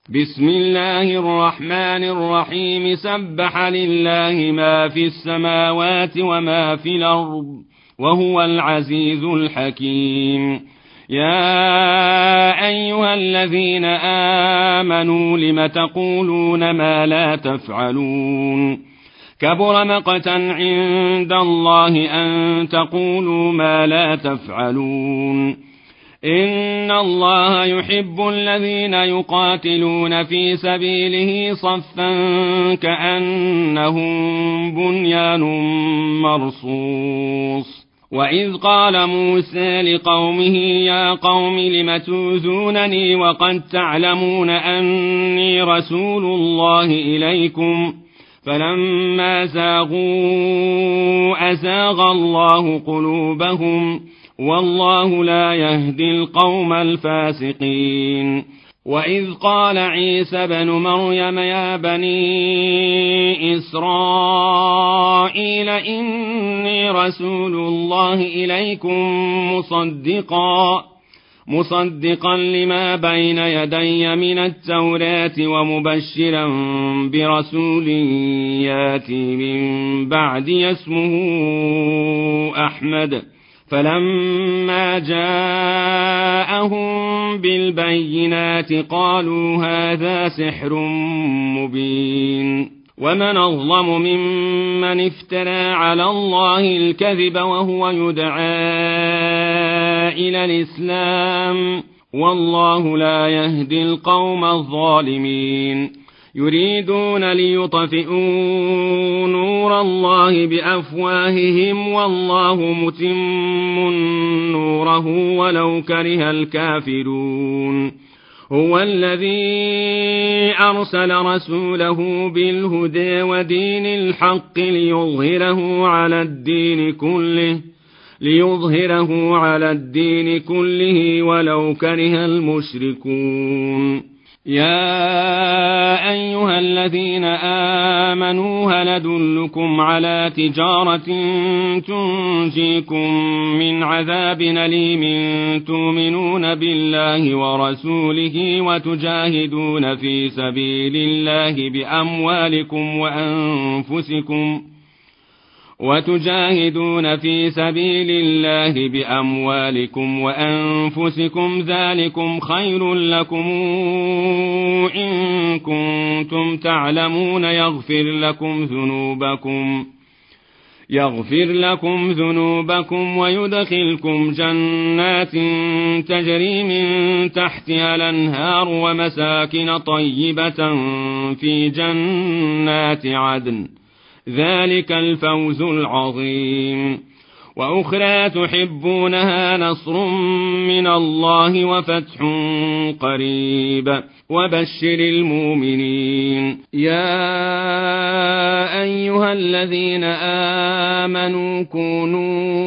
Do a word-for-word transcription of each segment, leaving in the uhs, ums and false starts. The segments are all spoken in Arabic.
بسم الله الرحمن الرحيم سبح لله ما في السماوات وما في الأرض وهو العزيز الحكيم. يا أيها الذين آمنوا لم تقولون ما لا تفعلون كبر مقتا عند الله أن تقولوا ما لا تفعلون. إن الله يحب الذين يقاتلون في سبيله صفا كأنهم بنيان مرصوص. وإذ قال موسى لقومه يا قوم لم تؤذونني وقد تعلمون أني رسول الله إليكم فلما زاغوا أزاغ الله قلوبهم والله لا يهدي القوم الفاسقين. وإذ قال عيسى بن مريم يا بني إسرائيل إني رسول الله إليكم مصدقا مصدقا لما بين يدي من التوراة ومبشرا برسول ياتي من بعدي اسمه أحمد. فلما جاءهم بالبينات قالوا هذا سحر مبين. ومن أظلم ممن افترى على الله الكذب وهو يدعى إلى الإسلام والله لا يهدي القوم الظالمين. يريدون ليطفئوا نور الله بأفواههم والله متم نوره ولو كره الكافرون. هو الذي أرسل رسوله بالهدى ودين الحق ليظهره على الدين كله ليظهره على الدين كله ولو كره المشركون. يا أيها الذين آمنوا هل أدلكم على تجارة تنجيكم من عذاب أليم تؤمنون بالله ورسوله وتجاهدون في سبيل الله بأموالكم وأنفسكم وتجاهدون في سبيل الله بأموالكم وأنفسكم ذلكم خير لكم إن كنتم تعلمون يغفر لكم ذنوبكم يغفر لكم ذنوبكم ويدخلكم جنات تجري من تحتها الأنهار ومساكن طيبة في جنات عدن ذلك الفوز العظيم. وأخرى تحبونها نصر من الله وفتح قريب وبشر المؤمنين. يا أيها الذين آمنوا كونوا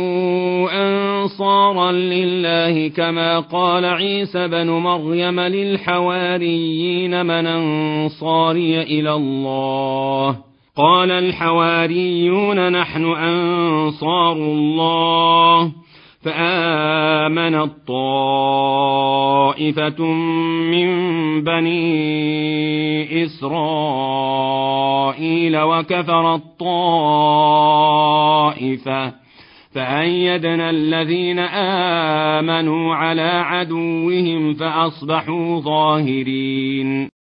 أنصارا لله كما قال عيسى بن مريم للحواريين من أنصاري إلى الله قال الحواريون نحن أنصار الله فآمنت طائفة من بني إسرائيل وكفرت طائفة فأيدنا الذين آمنوا على عدوهم فأصبحوا ظاهرين.